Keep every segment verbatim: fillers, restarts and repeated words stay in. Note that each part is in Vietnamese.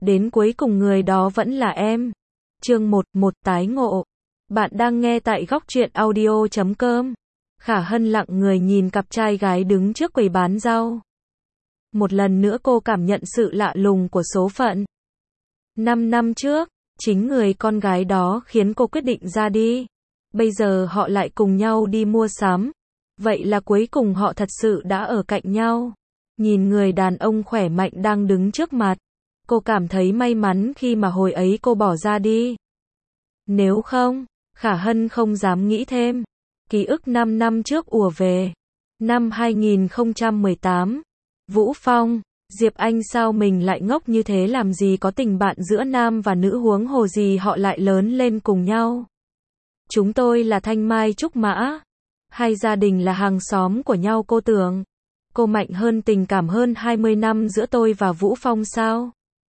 đến cuối cùng người đó vẫn là em. Chương một, một tái ngộ. Bạn đang nghe tại góc truyện audio chấm com. Khả Hân lặng người nhìn cặp trai gái đứng trước quầy bán rau. Một lần nữa cô cảm nhận sự lạ lùng của số phận. Năm năm trước, chính người con gái đó khiến cô quyết định ra đi. Bây giờ họ lại cùng nhau đi mua sắm. Vậy là cuối cùng họ thật sự đã ở cạnh nhau. Nhìn người đàn ông khỏe mạnh đang đứng trước mặt. Cô cảm thấy may mắn khi mà hồi ấy cô bỏ ra đi. Nếu không, Khả Hân không dám nghĩ thêm. Ký ức năm năm trước ùa về. Năm hai nghìn không trăm mười tám. Vũ Phong, Diệp Anh sao mình lại ngốc như thế, làm gì có tình bạn giữa nam và nữ, huống hồ gì họ lại lớn lên cùng nhau. Chúng tôi là thanh mai trúc mã. Hai gia đình là hàng xóm của nhau, cô tưởng. Cô mạnh hơn, tình cảm hơn hai mươi năm giữa tôi và Vũ Phong sao?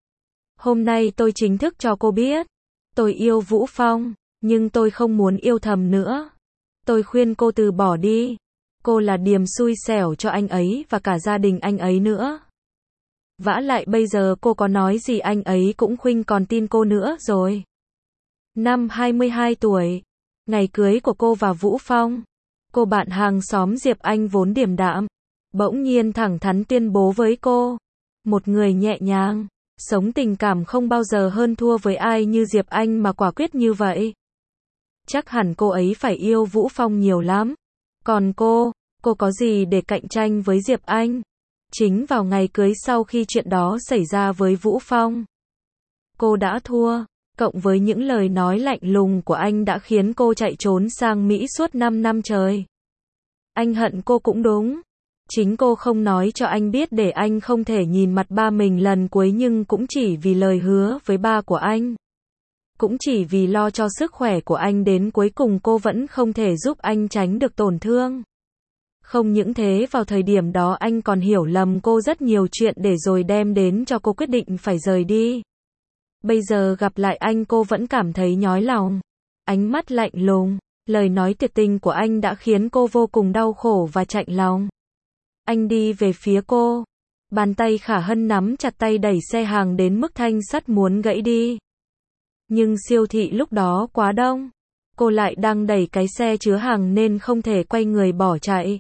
Hôm nay tôi chính thức cho cô biết. Tôi yêu Vũ Phong, nhưng tôi không muốn yêu thầm nữa. Tôi khuyên cô từ bỏ đi. Cô là điềm xui xẻo cho anh ấy và cả gia đình anh ấy nữa. Vả lại bây giờ cô có nói gì anh ấy cũng khuynh còn tin cô nữa rồi. Năm hai mươi hai tuổi, ngày cưới của cô và Vũ Phong, cô bạn hàng xóm Diệp Anh vốn điềm đạm, bỗng nhiên thẳng thắn tuyên bố với cô. Một người nhẹ nhàng, sống tình cảm không bao giờ hơn thua với ai như Diệp Anh mà quả quyết như vậy. Chắc hẳn cô ấy phải yêu Vũ Phong nhiều lắm. Còn cô, cô có gì để cạnh tranh với Diệp Anh? Chính vào ngày cưới sau khi chuyện đó xảy ra với Vũ Phong, cô đã thua, cộng với những lời nói lạnh lùng của anh đã khiến cô chạy trốn sang Mỹ suốt năm năm trời. Anh hận cô cũng đúng. Chính cô không nói cho anh biết để anh không thể nhìn mặt ba mình lần cuối, nhưng cũng chỉ vì lời hứa với ba của anh. Cũng chỉ vì lo cho sức khỏe của anh, đến cuối cùng cô vẫn không thể giúp anh tránh được tổn thương. Không những thế, vào thời điểm đó anh còn hiểu lầm cô rất nhiều chuyện để rồi đem đến cho cô quyết định phải rời đi. Bây giờ gặp lại anh, cô vẫn cảm thấy nhói lòng. Ánh mắt lạnh lùng, lời nói tuyệt tình của anh đã khiến cô vô cùng đau khổ và chạnh lòng. Anh đi về phía cô. Bàn tay Khả Hân nắm chặt tay đẩy xe hàng đến mức thanh sắt muốn gãy đi. Nhưng siêu thị lúc đó quá đông. Cô lại đang đẩy cái xe chứa hàng nên không thể quay người bỏ chạy.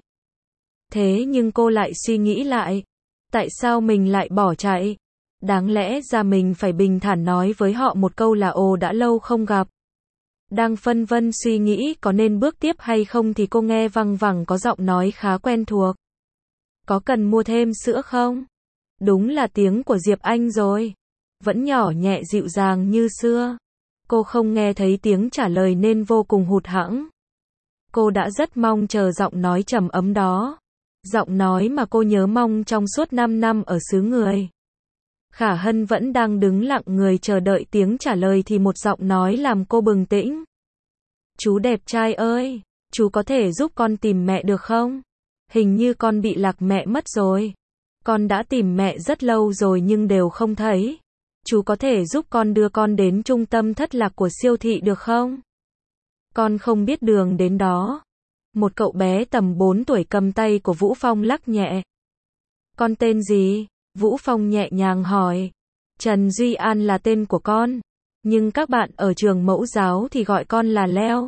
Thế nhưng cô lại suy nghĩ lại. Tại sao mình lại bỏ chạy? Đáng lẽ ra mình phải bình thản nói với họ một câu là ồ đã lâu không gặp. Đang phân vân suy nghĩ có nên bước tiếp hay không thì cô nghe văng vẳng có giọng nói khá quen thuộc. Có cần mua thêm sữa không? Đúng là tiếng của Diệp Anh rồi. Vẫn nhỏ nhẹ dịu dàng như xưa. Cô không nghe thấy tiếng trả lời nên vô cùng hụt hẫng. Cô đã rất mong chờ giọng nói trầm ấm đó. Giọng nói mà cô nhớ mong trong suốt năm năm ở xứ người. Khả Hân vẫn đang đứng lặng người chờ đợi tiếng trả lời thì một giọng nói làm cô bừng tỉnh. Chú đẹp trai ơi, chú có thể giúp con tìm mẹ được không? Hình như con bị lạc mẹ mất rồi. Con đã tìm mẹ rất lâu rồi nhưng đều không thấy. Chú có thể giúp con đưa con đến trung tâm thất lạc của siêu thị được không? Con không biết đường đến đó. Một cậu bé tầm bốn tuổi cầm tay của Vũ Phong lắc nhẹ. Con tên gì? Vũ Phong nhẹ nhàng hỏi. Trần Duy An là tên của con. Nhưng các bạn ở trường mẫu giáo thì gọi con là Leo.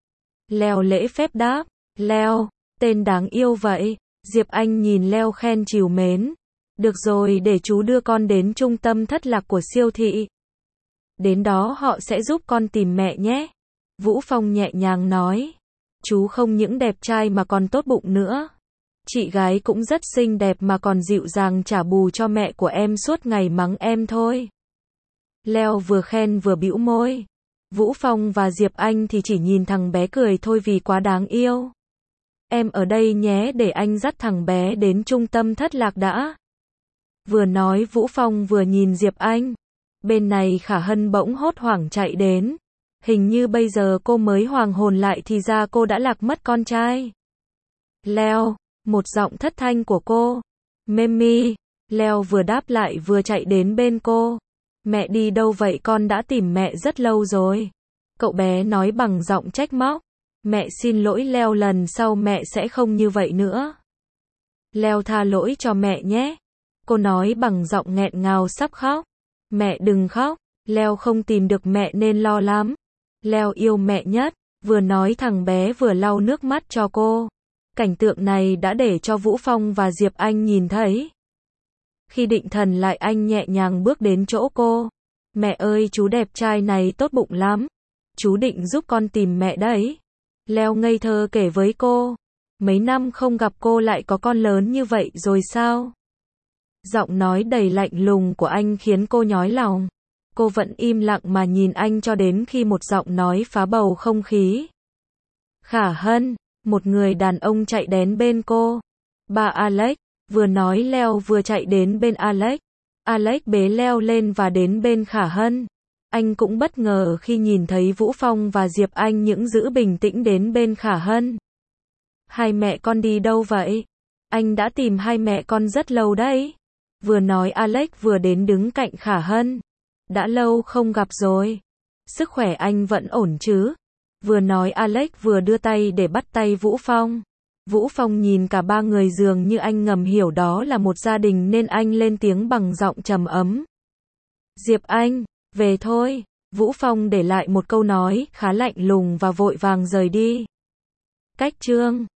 Leo lễ phép đáp. Leo, tên đáng yêu vậy. Diệp Anh nhìn Leo khen trìu mến. Được rồi, để chú đưa con đến trung tâm thất lạc của siêu thị. Đến đó họ sẽ giúp con tìm mẹ nhé. Vũ Phong nhẹ nhàng nói. Chú không những đẹp trai mà còn tốt bụng nữa. Chị gái cũng rất xinh đẹp mà còn dịu dàng trả bù cho mẹ của em suốt ngày mắng em thôi. Leo vừa khen vừa bĩu môi. Vũ Phong và Diệp Anh thì chỉ nhìn thằng bé cười thôi vì quá đáng yêu. Em ở đây nhé, để anh dắt thằng bé đến trung tâm thất lạc đã. Vừa nói Vũ Phong vừa nhìn Diệp Anh. Bên này Khả Hân bỗng hốt hoảng chạy đến. Hình như bây giờ cô mới hoàng hồn lại thì ra cô đã lạc mất con trai. Leo, một giọng thất thanh của cô. Memi, Leo vừa đáp lại vừa chạy đến bên cô. Mẹ đi đâu vậy, con đã tìm mẹ rất lâu rồi. Cậu bé nói bằng giọng trách móc. Mẹ xin lỗi Leo, lần sau mẹ sẽ không như vậy nữa. Leo tha lỗi cho mẹ nhé. Cô nói bằng giọng nghẹn ngào sắp khóc. Mẹ đừng khóc, Leo không tìm được mẹ nên lo lắm. Leo yêu mẹ nhất, vừa nói thằng bé vừa lau nước mắt cho cô. Cảnh tượng này đã để cho Vũ Phong và Diệp Anh nhìn thấy. Khi định thần lại anh nhẹ nhàng bước đến chỗ cô. Mẹ ơi, chú đẹp trai này tốt bụng lắm. Chú định giúp con tìm mẹ đấy. Leo ngây thơ kể với cô. Mấy năm không gặp cô lại có con lớn như vậy rồi sao? Giọng nói đầy lạnh lùng của anh khiến cô nhói lòng. Cô vẫn im lặng mà nhìn anh cho đến khi một giọng nói phá bầu không khí. Khả Hân, một người đàn ông chạy đến bên cô. Ba Alex, vừa nói Leo vừa chạy đến bên Alex. Alex bế Leo lên và đến bên Khả Hân. Anh cũng bất ngờ khi nhìn thấy Vũ Phong và Diệp Anh những giữ bình tĩnh đến bên Khả Hân. Hai mẹ con đi đâu vậy? Anh đã tìm hai mẹ con rất lâu đấy. Vừa nói Alex vừa đến đứng cạnh Khả Hân. Đã lâu không gặp rồi. Sức khỏe anh vẫn ổn chứ? Vừa nói Alex vừa đưa tay để bắt tay Vũ Phong. Vũ Phong nhìn cả ba người dường như anh ngầm hiểu đó là một gia đình nên anh lên tiếng bằng giọng trầm ấm. Diệp Anh, về thôi. Vũ Phong để lại một câu nói khá lạnh lùng và vội vàng rời đi. Cách chương